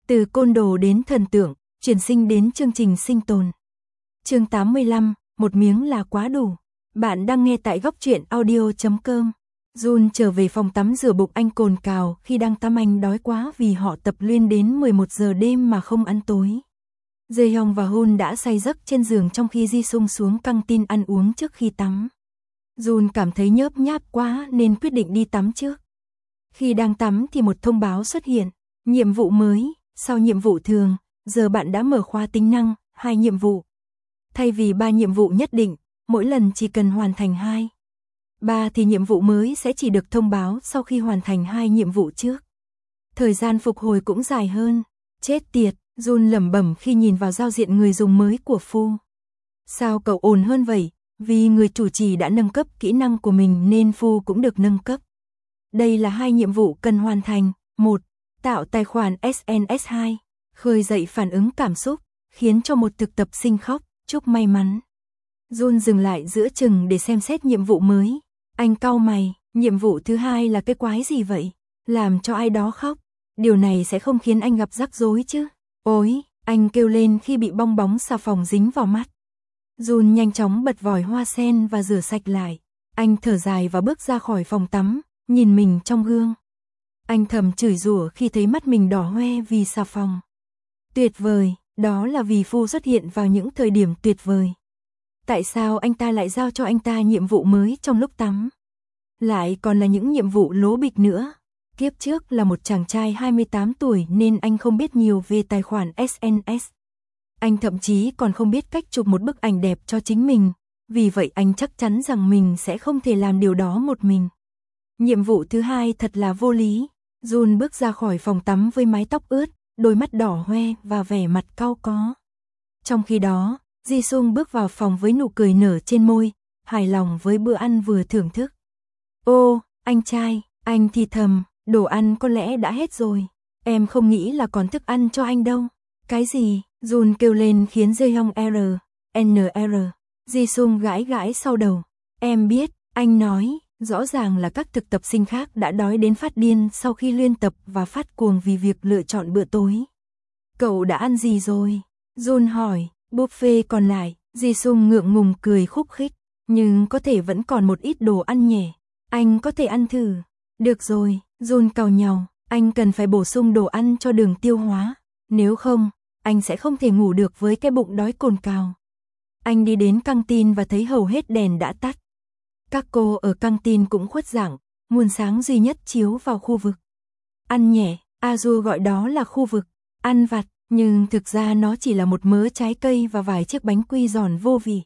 Từ côn đồ đến thần tượng, chuyển sinh đến chương trình sinh tồn. Chương 85, một miếng là quá đủ. Bạn đang nghe tại góc truyện audio.com. Jun trở về phòng tắm rửa bụng anh cồn cào, khi đang tắm anh đói quá vì họ tập luyện đến 11 giờ đêm mà không ăn tối. Jaehyung và Hoon đã say giấc trên giường trong khi Ji Sung xuống căng tin ăn uống trước khi tắm. Jun cảm thấy nhớp nháp quá nên quyết định đi tắm trước. Khi đang tắm thì một thông báo xuất hiện, nhiệm vụ mới, sau nhiệm vụ thường, giờ bạn đã mở khóa tính năng, 2 nhiệm vụ. Thay vì 3 nhiệm vụ nhất định, mỗi lần chỉ cần hoàn thành 2. 3 thì nhiệm vụ mới sẽ chỉ được thông báo sau khi hoàn thành 2 nhiệm vụ trước. Thời gian phục hồi cũng dài hơn. Chết tiệt, Jun lẩm bẩm khi nhìn vào giao diện người dùng mới của Phu. Sao cậu ổn hơn vậy? Vì người chủ trì đã nâng cấp kỹ năng của mình nên Phu cũng được nâng cấp. Đây là 2 nhiệm vụ cần hoàn thành. 1. Tạo tài khoản SNS2. Khơi dậy phản ứng cảm xúc, khiến cho một thực tập sinh khóc, chúc may mắn. Jun dừng lại giữa chừng để xem xét nhiệm vụ mới. Anh cau mày, nhiệm vụ thứ 2 là cái quái gì vậy? Làm cho ai đó khóc. Điều này sẽ không khiến anh gặp rắc rối chứ? Ôi, anh kêu lên khi bị bong bóng xà phòng dính vào mắt. Jun nhanh chóng bật vòi hoa sen và rửa sạch lại. Anh thở dài và bước ra khỏi phòng tắm, nhìn mình trong gương. Anh thầm chửi rủa khi thấy mắt mình đỏ hoe vì xà phòng. Tuyệt vời, đó là vì Phu xuất hiện vào những thời điểm tuyệt vời. Tại sao anh ta lại giao cho anh ta nhiệm vụ mới trong lúc tắm? Lại còn là những nhiệm vụ lố bịch nữa. Kiếp trước là một chàng trai 28 tuổi nên anh không biết nhiều về tài khoản SNS. Anh thậm chí còn không biết cách chụp một bức ảnh đẹp cho chính mình. Vì vậy anh chắc chắn rằng mình sẽ không thể làm điều đó một mình. Nhiệm vụ thứ 2 thật là vô lý. Jun bước ra khỏi phòng tắm với mái tóc ướt, đôi mắt đỏ hoe và vẻ mặt cau có. Trong khi đó, Ji Sung bước vào phòng với nụ cười nở trên môi, hài lòng với bữa ăn vừa thưởng thức. Ô, anh trai, anh thì thầm, đồ ăn có lẽ đã hết rồi. Em không nghĩ là còn thức ăn cho anh đâu. Cái gì? Jun kêu lên khiến Jaehyung NR. Ji Sung gãi gãi sau đầu. Em biết, anh nói, rõ ràng là các thực tập sinh khác đã đói đến phát điên sau khi luyện tập và phát cuồng vì việc lựa chọn bữa tối. Cậu đã ăn gì rồi? Jun hỏi. Buffet còn lại, Ji Sung ngượng ngùng cười khúc khích, nhưng có thể vẫn còn một ít đồ ăn nhỉ. Anh có thể ăn thử. Được rồi, Jun càu nhàu, anh cần phải bổ sung đồ ăn cho đường tiêu hóa. Nếu không, anh sẽ không thể ngủ được với cái bụng đói cồn cào. Anh đi đến căng tin và thấy hầu hết đèn đã tắt. Các cô ở căng tin cũng khuất dạng, nguồn sáng duy nhất chiếu vào khu vực ăn nhẹ, Azu gọi đó là khu vực ăn vặt. Nhưng thực ra nó chỉ là một mớ trái cây và vài chiếc bánh quy giòn vô vị.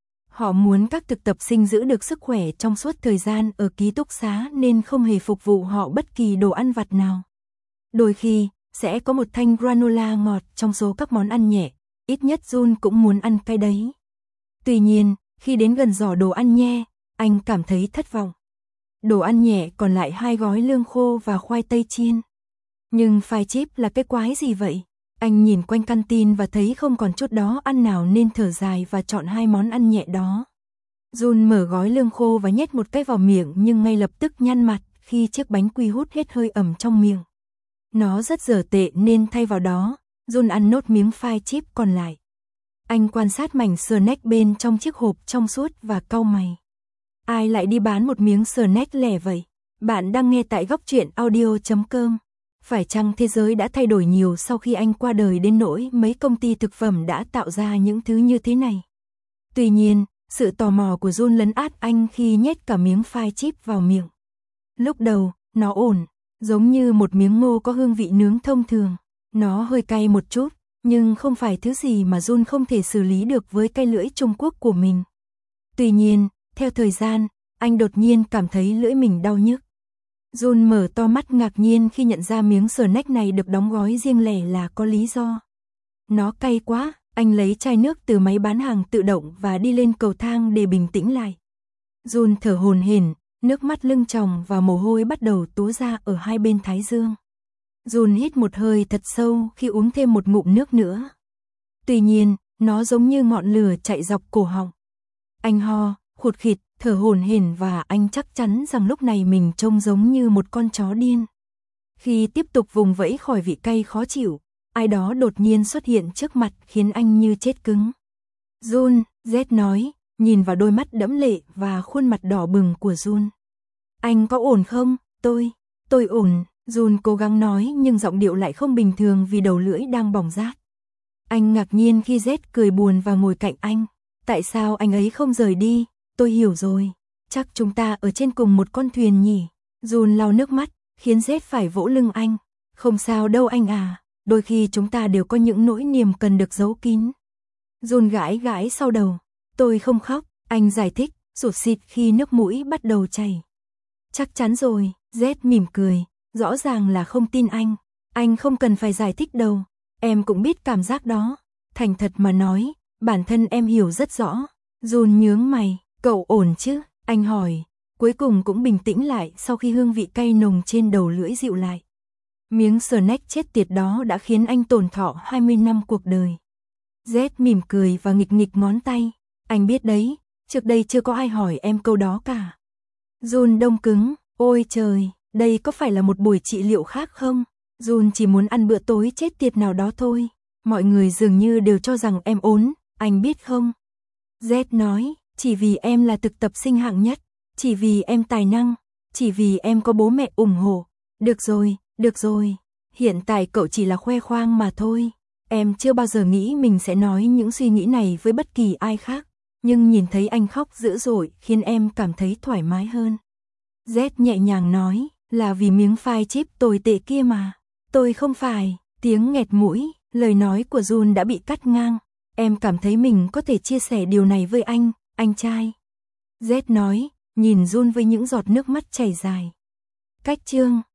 Họ muốn các thực tập sinh giữ được sức khỏe trong suốt thời gian ở ký túc xá nên không hề phục vụ họ bất kỳ đồ ăn vặt nào. Đôi khi, sẽ có một thanh granola ngọt trong số các món ăn nhẹ, ít nhất Jun cũng muốn ăn cái đấy. Tuy nhiên, khi đến gần giỏ đồ ăn nhe, anh cảm thấy thất vọng. Đồ ăn nhẹ còn lại 2 gói lương khô và khoai tây chiên. Nhưng phai chip là cái quái gì vậy? Anh nhìn quanh căn tin và thấy không còn chút đó ăn nào nên thở dài và chọn 2 món ăn nhẹ đó. Jun mở gói lương khô và nhét một cái vào miệng nhưng ngay lập tức nhăn mặt khi chiếc bánh quy hút hết hơi ẩm trong miệng. Nó rất dở tệ nên thay vào đó, Jun ăn nốt miếng phai chip còn lại. Anh quan sát mảnh snack bên trong chiếc hộp trong suốt và cau mày. Ai lại đi bán một miếng snack lẻ vậy? Bạn đang nghe tại góc truyện audio.com. Phải chăng thế giới đã thay đổi nhiều sau khi anh qua đời đến nỗi mấy công ty thực phẩm đã tạo ra những thứ như thế này? Tuy nhiên, sự tò mò của Jun lấn át anh khi nhét cả miếng phai chip vào miệng. Lúc đầu, nó ổn, giống như một miếng ngô có hương vị nướng thông thường. Nó hơi cay một chút, nhưng không phải thứ gì mà Jun không thể xử lý được với cái lưỡi Trung Quốc của mình. Tuy nhiên, theo thời gian, anh đột nhiên cảm thấy lưỡi mình đau nhức. Jun mở to mắt ngạc nhiên khi nhận ra miếng snack này được đóng gói riêng lẻ là có lý do. Nó cay quá, anh lấy chai nước từ máy bán hàng tự động và đi lên cầu thang để bình tĩnh lại. Jun thở hổn hển, nước mắt lưng tròng và mồ hôi bắt đầu túa ra ở hai bên thái dương. Jun hít một hơi thật sâu khi uống thêm một ngụm nước nữa. Tuy nhiên, nó giống như ngọn lửa chạy dọc cổ họng. Anh ho, khụt khịt, thở hổn hển và anh chắc chắn rằng lúc này mình trông giống như một con chó điên. Khi tiếp tục vùng vẫy khỏi vị cay khó chịu, ai đó đột nhiên xuất hiện trước mặt khiến anh như chết cứng. Jun, Z nói, nhìn vào đôi mắt đẫm lệ và khuôn mặt đỏ bừng của Jun. Anh có ổn không? Tôi ổn, Jun cố gắng nói nhưng giọng điệu lại không bình thường vì đầu lưỡi đang bỏng rát. Anh ngạc nhiên khi Z cười buồn và ngồi cạnh anh. Tại sao anh ấy không rời đi? Tôi hiểu rồi. Chắc chúng ta ở trên cùng một con thuyền nhỉ? Jun lau nước mắt, khiến Z phải vỗ lưng anh. Không sao đâu anh à, đôi khi chúng ta đều có những nỗi niềm cần được giấu kín. Jun gãi gãi sau đầu. Tôi không khóc, anh giải thích, sụt sịt khi nước mũi bắt đầu chảy. Chắc chắn rồi, Z mỉm cười, rõ ràng là không tin anh. Anh không cần phải giải thích đâu, em cũng biết cảm giác đó. Thành thật mà nói, bản thân em hiểu rất rõ. Jun nhướng mày, cậu ổn chứ? Anh hỏi, cuối cùng cũng bình tĩnh lại sau khi hương vị cay nồng trên đầu lưỡi dịu lại. Miếng snack chết tiệt đó đã khiến anh tổn thọ 20 năm cuộc đời. Z mỉm cười và nghịch nghịch ngón tay. Anh biết đấy, trước đây chưa có ai hỏi em câu đó cả. Jun đông cứng, ôi trời, đây có phải là một buổi trị liệu khác không? Jun chỉ muốn ăn bữa tối chết tiệt nào đó thôi. Mọi người dường như đều cho rằng em ốm, anh biết không? Z nói, chỉ vì em là thực tập sinh hạng nhất, chỉ vì em tài năng, chỉ vì em có bố mẹ ủng hộ. Được rồi, hiện tại cậu chỉ là khoe khoang mà thôi. Em chưa bao giờ nghĩ mình sẽ nói những suy nghĩ này với bất kỳ ai khác, nhưng nhìn thấy anh khóc dữ dội khiến em cảm thấy thoải mái hơn. Z nhẹ nhàng nói, là vì miếng phai chip tồi tệ kia mà. Tôi không phải, tiếng nghẹt mũi, lời nói của Jun đã bị cắt ngang. Em cảm thấy mình có thể chia sẻ điều này với anh trai. Z nói, nhìn Jun với những giọt nước mắt chảy dài. Cách chương